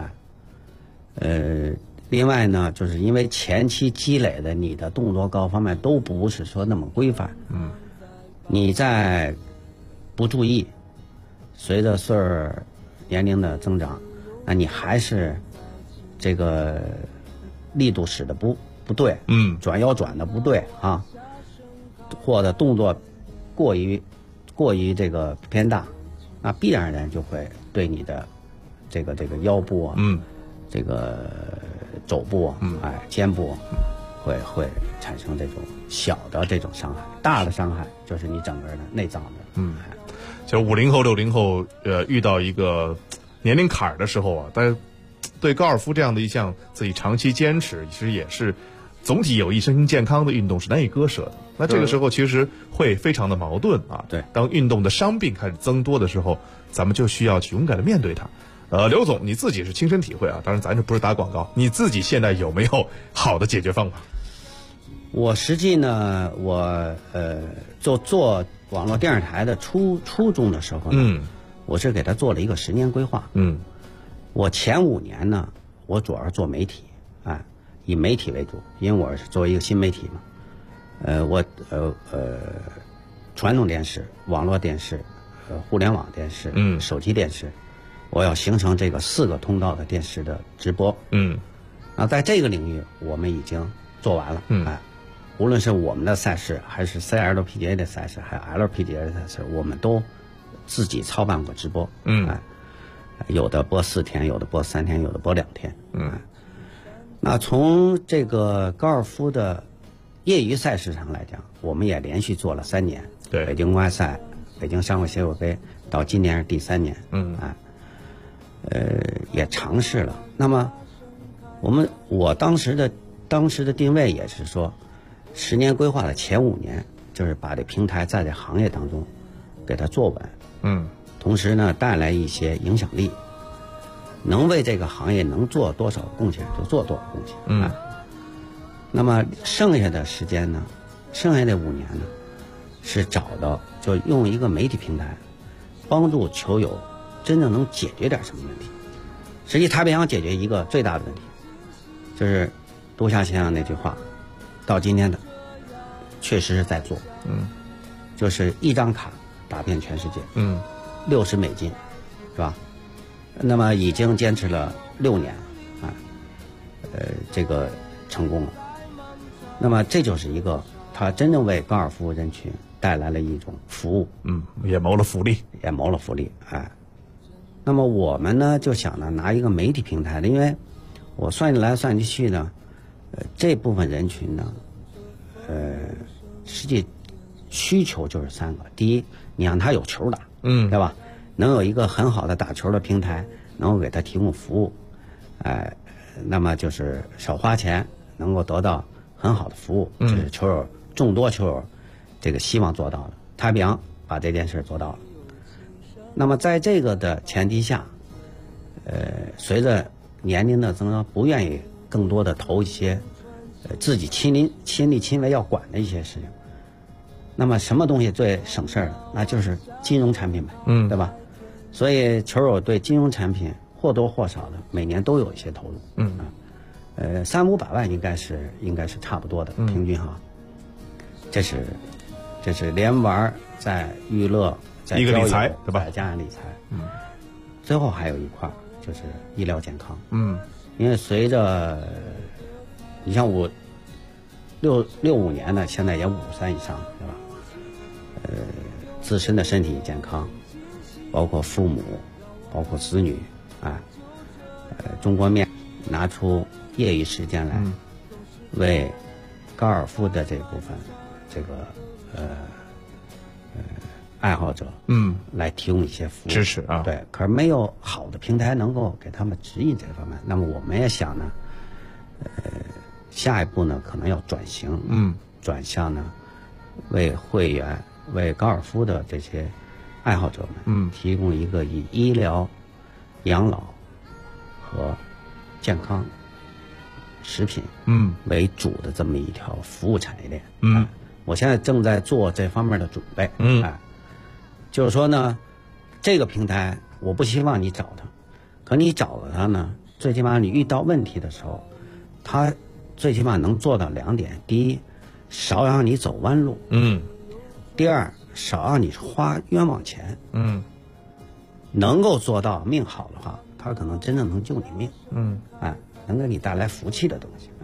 另外呢，就是因为前期积累的你的动作各方面都不是说那么规范，你在不注意，随着岁数年龄的增长，那你还是。这个力度使的不对，转腰转的不对啊，或者动作过于这个偏大，那必然而然就会对你的这个腰部啊，这个肘部肩部会产生这种小的这种伤害，大的伤害就是你整个的内脏的。 就50后、60后遇到一个年龄坎儿的时候啊，但对高尔夫这样的一项自己长期坚持，其实也是总体有益身心健康的运动是难以割舍的。那这个时候其实会非常的矛盾啊。 对， 当运动的伤病开始增多的时候，咱们就需要去勇敢的面对它。刘总，你自己是亲身体会啊，当然咱这不是打广告，你自己现在有没有好的解决方法？ 我实际呢，我就做网络电视台的初中的时候呢，我是给他做了一个10年规划。我前5年呢，我主要是做媒体，以媒体为主，因为我是作为一个新媒体嘛。我传统电视、网络电视、互联网电视、手机电视，我要形成这个4个通道的电视的直播。那在这个领域我们已经做完了。无论是我们的赛事，还是 CLPGA 的赛事，还有 LPGA 的赛事，我们都自己操办过直播。有的播4天，有的播3天，有的播2天。那从这个高尔夫的业余赛事上来讲，我们也连续做了3年。 对， 北京公开赛、北京商会协会杯，到今年是第3年。也尝试了。那么我当时的定位也是说，10年规划的前5年，就是把这平台在这行业当中给它做稳。同时呢，带来一些影响力，能为这个行业能做多少贡献就做多少贡献。那么剩下的时间呢，剩下的5年呢，是找到就用一个媒体平台，帮助球友真正能解决点什么问题。实际太平洋解决一个最大的问题，就是杜夏先生那句话，到今天的确实是在做。就是一张卡打遍全世界。$60，是吧？那么已经坚持了6年了，这个成功了。那么这就是一个他真正为高尔夫人群带来了一种服务， 也谋了福利， 那么我们呢就想呢拿一个媒体平台的，因为我算来算去呢，这部分人群呢，实际需求就是3个：第一，你让他有球打，对吧？能有一个很好的打球的平台，能够给他提供服务，那么就是少花钱，能够得到很好的服务，这是球友众多球友这个希望做到的。太平洋把这件事做到了。那么在这个的前提下，随着年龄的增长，不愿意更多的投一些自己亲力亲为要管的一些事情。那么什么东西最省事儿？那就是金融产品呗，对吧？所以球友对金融产品或多或少的每年都有一些投入，300-500万应该是差不多的，平均哈。这是连玩在娱乐，在一个理财，对吧？ 再加上理财，最后还有一块就是医疗健康，因为随着你像65年的，现在也53以上，对吧？自身的身体健康，包括父母，包括子女，中国面拿出业余时间来，为高尔夫的这部分这个爱好者，来提供一些服务支持啊。 对，可是没有好的平台能够给他们指引这方面。那么我们也想呢，下一步呢可能要转型，转向呢为会员、为高尔夫的这些爱好者们，提供一个以医疗、养老和健康、食品为主的这么一条服务产业链。我现在正在做这方面的准备。就是说呢，这个平台我不希望你找他，可你找了他呢，最起码你遇到问题的时候，他最起码能做到2点：第一，少让你走弯路；第二，少让你花冤枉钱。能够做到命好的话，他可能真正能救你命。能给你带来福气的东西。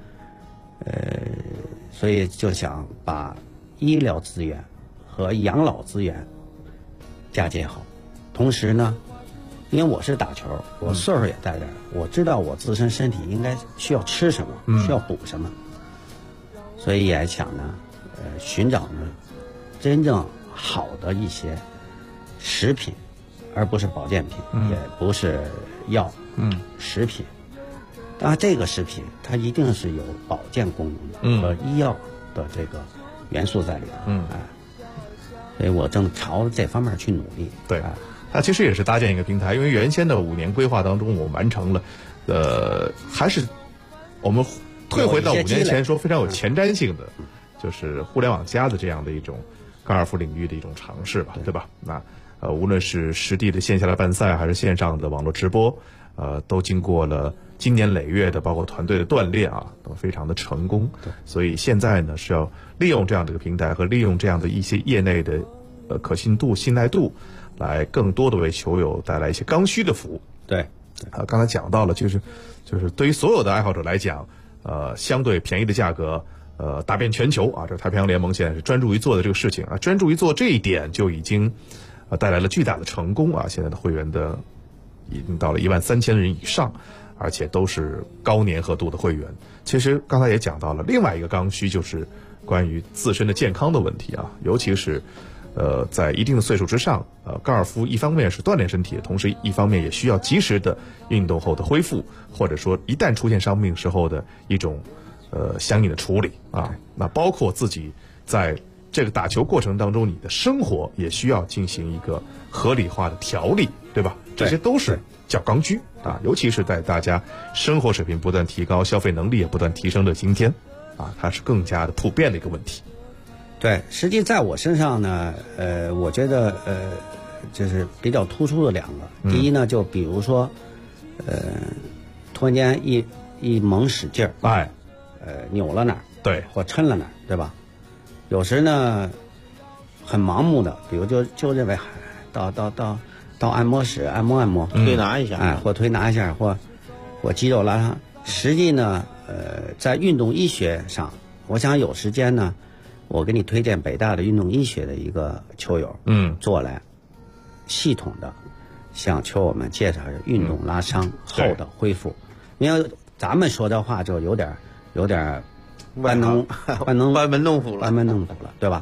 所以就想把医疗资源和养老资源嫁接好。同时呢，因为我是打球，我岁数也在这儿，我知道我自身身体应该需要吃什么，需要补什么，所以也想呢，寻找呢真正好的一些食品，而不是保健品，也不是药，食品。当然，这个食品它一定是有保健功能的和医药的这个元素在里头。所以我正朝这方面去努力。 对，它其实也是搭建一个平台，因为原先的5年规划当中，我们完成了，还是我们退回到5年前说非常有前瞻性的，就是互联网加的这样的一种高尔夫领域的一种尝试吧，对吧？那无论是实地的线下的办赛，还是线上的网络直播，都经过了经年累月的包括团队的锻炼啊，都非常的成功。所以现在呢是要利用这样的一个平台和利用这样的一些业内的可信度、信赖度，来更多的为球友带来一些刚需的服务。 对， 刚才讲到了，就是对于所有的爱好者来讲，相对便宜的价格，打遍全球啊，这太平洋联盟现在是专注于做的这个事情啊，专注于做这一点就已经带来了巨大的成功啊！现在的会员的已经到了13000人以上，而且都是高粘合度的会员。其实刚才也讲到了另外一个刚需，就是关于自身的健康的问题啊，尤其是在一定的岁数之上，高尔夫一方面是锻炼身体，同时一方面也需要及时的运动后的恢复，或者说一旦出现伤病时候的一种相应的处理啊。那包括自己在这个打球过程当中，你的生活也需要进行一个合理化的调理，对吧？这些都是叫刚需啊，尤其是在大家生活水平不断提高、消费能力也不断提升的今天啊，它是更加的普遍的一个问题。 对，实际在我身上呢，我觉得就是比较突出的2个。第一呢，就比如说，突然间一猛使劲儿，扭了哪儿， 对， 或抻了哪儿，对吧？有时呢，很盲目的，比如就认为到按摩室按摩， 推拿一下， 或推拿一下，或肌肉拉伤。实际呢，在运动医学上，我想有时间呢，我给你推荐北大的运动医学的一个球友，做来系统的向球友们介绍运动拉伤后的恢复。因为咱们说这话就有点班门弄斧了，对吧？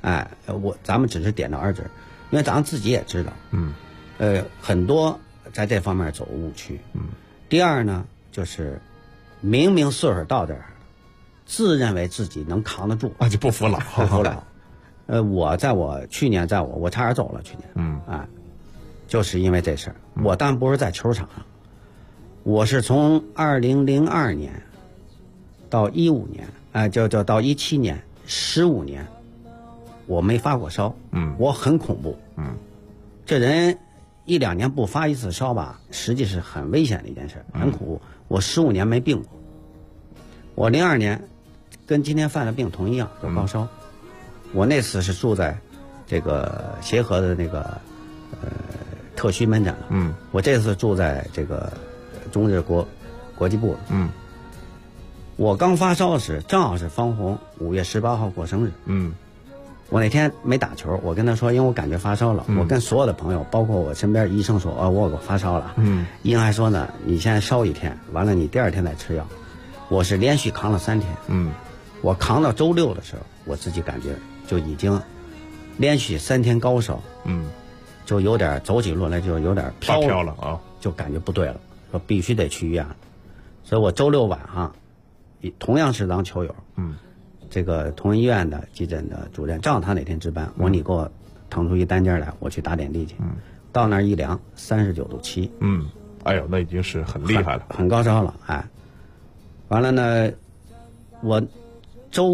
哎，咱们只是点到而止，因为咱们自己也知道，很多在这方面走误区。第二呢，就是明明岁数到这儿，自认为自己能扛得住啊，就不服老， 不服老。去年我差点走了，去年，就是因为这事儿。我当然不是在球场上，我是从2002年到15年，就到17年，15年，我没发过烧，我很恐怖，这人1、2年不发一次烧吧，实际是很危险的一件事，很恐怖。我15年没病过，我02年跟今天犯的病同一样，就高烧。我那次是住在这个协和的那个特需门诊了，我这次住在这个中日国际部了，我刚发烧时正好是方红5月18号过生日，我那天没打球，我跟他说，因为我感觉发烧了，我跟所有的朋友，包括我身边医生说，我发烧了，医生还说呢，你现在烧1天，完了你第2天再吃药。我是连续扛了3天，我扛到周6的时候，我自己感觉就已经连续3天高烧，就有点走起路来就有点飘了啊， 就感觉不对了，说必须得去医院了。所以我周6晚上，同样是当球友，这个同仁医院的急诊的主任，正好他哪天值班，我说你给我腾出一单间来，我去打点滴去。到那儿一量39度7， 哎呦，那已经是很厉害了， 很高烧了，哎。完了呢，我周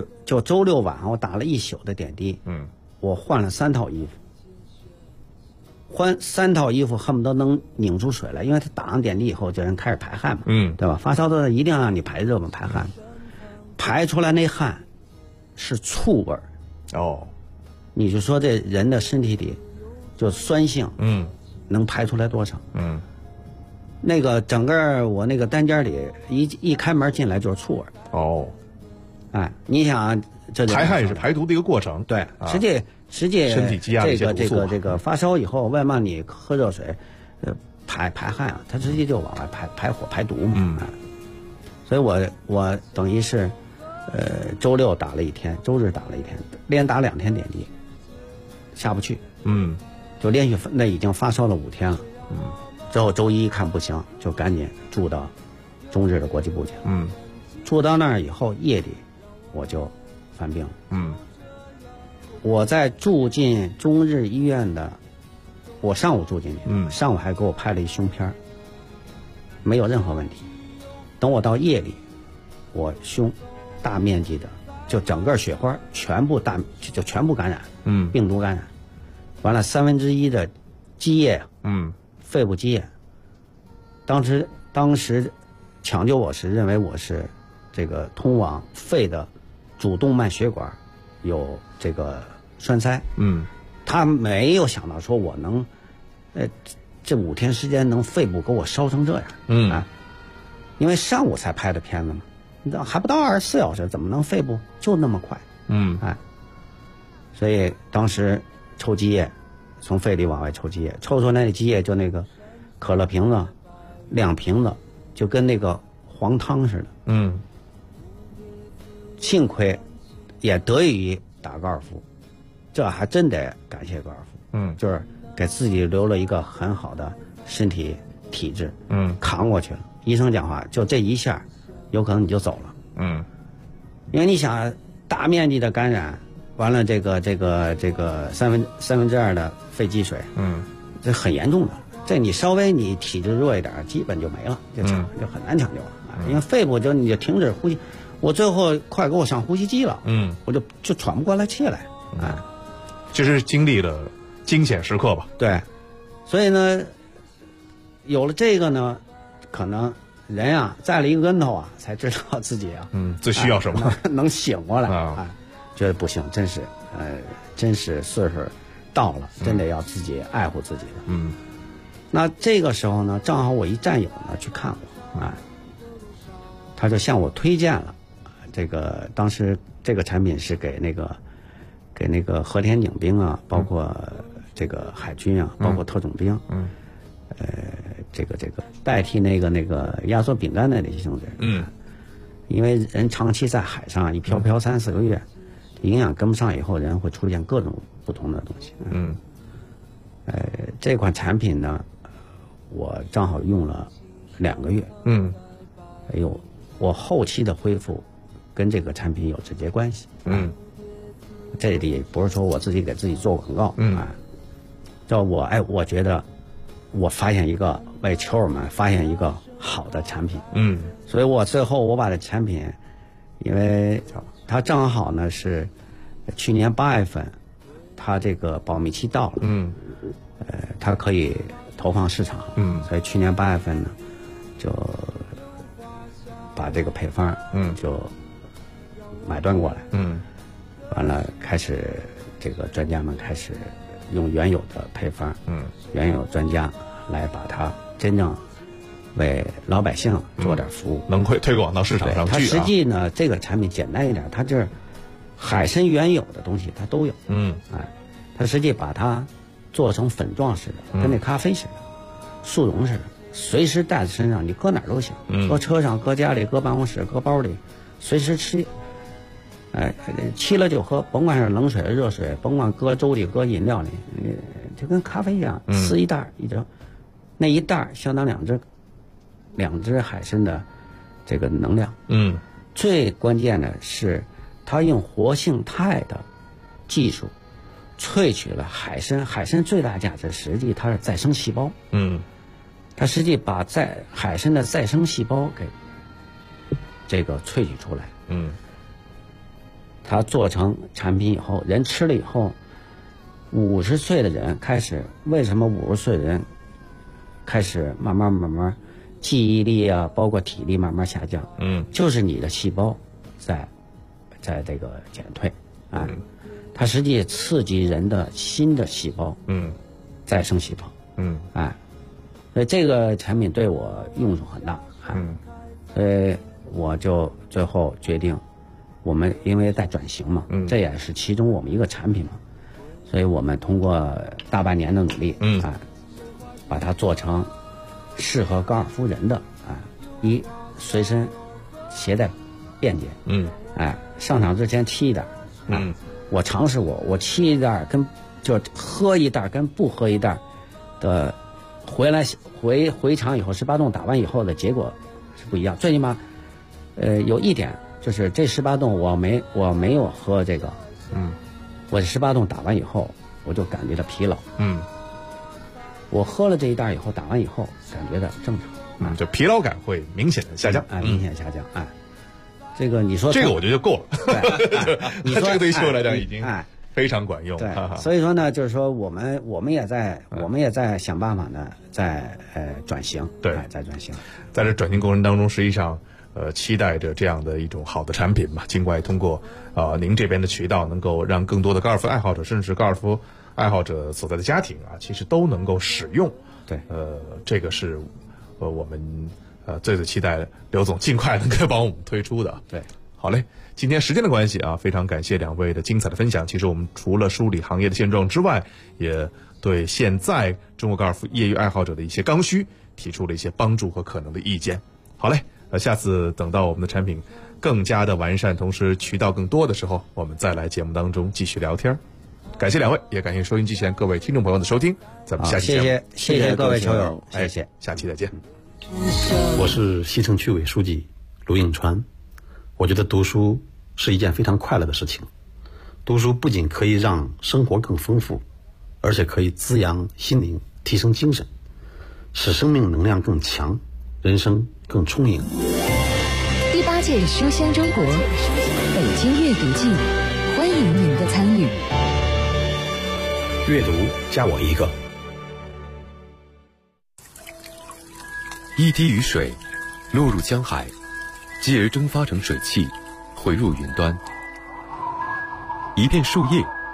6晚上我打了1宿的点滴，我换了3套衣服，换3套衣服恨不得能拧出水来，因为他打上点滴以后，这人开始排汗嘛，对吧？发烧的一定让你排热嘛，排汗，排出来那汗是醋味儿，你就说这人的身体里就酸性，能排出来多少？那个整个我那个单间里一开门进来就是醋味。哎，你想这排汗也是排毒的一个过程。 对，实际身体积压的这个发烧以后，为嘛你喝热水，排汗啊，它直接就往外排火排毒嘛。所以我等于是，周6打了1天，周日打了1天，连打2天点滴，下不去。就连续那已经发烧了5天了。之后周1看不行，就赶紧住到中日的国际部去。住到那儿以后，夜里我就犯病了。我在住进中日医院的，我上午住进去，上午还给我拍了一胸片，没有任何问题。等我到夜里，我胸大面积的，就整个血管全部全部感染，病毒感染，完了1/3的积液，肺部积液。当时抢救我时认为我是这个通往肺的主动脉血管有这个栓塞，他没有想到说我能，这5天时间能肺部给我烧成这样，因为上午才拍的片子嘛，你知道还不到24小时，怎么能肺部就那么快？所以当时抽积液，从肺里往外抽积液，抽出来的积液就那个可乐瓶子2瓶子，就跟那个黄汤似的。幸亏也得益于打高尔夫，这还真得感谢高尔夫。就是给自己留了一个很好的身体体质，扛过去了。医生讲话，就这一下，有可能你就走了。因为你想大面积的感染，完了这个2/3的肺积水，这很严重的。这你稍微你体质弱一点，基本就没了，就很难抢救了。因为肺部你就停止呼吸，我最后快给我上呼吸机了，我就喘不过来气来， 就是经历了惊险时刻吧。 对，所以呢，有了这个呢，可能人啊栽了一个跟头啊，才知道自己啊， 最需要什么， 能醒过来啊，觉得不行，真是岁数到了，真得要自己爱护自己的。那这个时候呢，正好我一战友呢去看我，他就向我推荐了这个，当时这个产品是给那个和田警兵啊，包括这个海军啊，包括特种兵，这个代替那个压缩饼干的那些兄弟，因为人长期在海上一漂3-4个月， 营养跟不上以后，人会出现各种不同的东西。这款产品呢，我正好用了2个月。我后期的恢复跟这个产品有直接关系。这里不是说我自己给自己做广告。叫我觉得我发现一个为球友们发现一个好的产品。所以我最后我把这产品，因为它正好呢是去年8月份，它这个保密期到了。它可以投放市场。所以去年8月份呢，就把这个配方就买断过来。完了开始这个专家们开始用原有的配方，原有专家来把它真正为老百姓做点服务， 能推广到市场上去。 它实际呢，这个产品简单一点，它就是海参原有的东西它都有。它实际把它做成粉状似的，跟那咖啡似的，速溶似的，随时带在身上，你搁哪儿都行，搁车上、搁家里、搁办公室、搁包里，随时吃。沏了就喝，甭管是冷水、热水，甭管搁粥里、搁饮料里，就跟咖啡一样，撕一袋一折，那一袋相当两只海参的这个能量。最关键的是，它用活性肽的技术萃取了海参。海参最大价值实际它是再生细胞。它实际把海参的再生细胞给这个萃取出来。它做成产品以后，人吃了以后，50岁的人开始，为什么50岁的人开始慢慢记忆力啊，包括体力慢慢下降？就是你的细胞在这个减退。它实际刺激人的新的细胞，再生细胞。所以这个产品对我用处很大。所以我就最后决定。我们因为在转型嘛，这也是其中我们一个产品嘛，所以我们通过大半年的努力，把它做成适合高尔夫人的一随身携带便捷。上场之前沏一袋。我尝试过，我沏一袋跟就喝一袋跟不喝一袋的回场以后18洞打完以后的结果是不一样。最起码有一点。就是这18洞我没有喝这个。我这18洞打完以后，我就感觉到疲劳。我喝了这一袋以后，打完以后感觉到正常。 就疲劳感会明显的下降。 明显下降。这个你说这个我觉得就够了。你说这个对球来讲已经非常管用。 所以说呢，就是说我们也在想办法呢，在转型。在转型。 在这转型过程当中，实际上。期待着这样的一种好的产品嘛，尽管通过您这边的渠道，能够让更多的高尔夫爱好者，甚至高尔夫爱好者所在的家庭其实都能够使用。这个是我们最期待刘总尽快能够帮我们推出的。好嘞，今天时间的关系非常感谢2位的精彩的分享。其实我们除了梳理行业的现状之外，也对现在中国高尔夫业余爱好者的一些刚需提出了一些帮助和可能的意见。好嘞。下次等到我们的产品更加的完善，同时渠道更多的时候，我们再来节目当中继续聊天。感谢2位，也感谢收音机前各位听众朋友的收听。咱们下期节目， 谢谢各位球友，谢谢， 下期再见。 我是西城区委书记卢应川。我觉得读书是一件非常快乐的事情。读书不仅可以让生活更丰富，而且可以滋养心灵，提升精神，使生命能量更强，人生更充盈。 第8届书香中国北京阅读季，欢迎您的参与。 阅读加我一个。 一滴雨水落入江海，继而蒸发成水汽，回入云端。一片树叶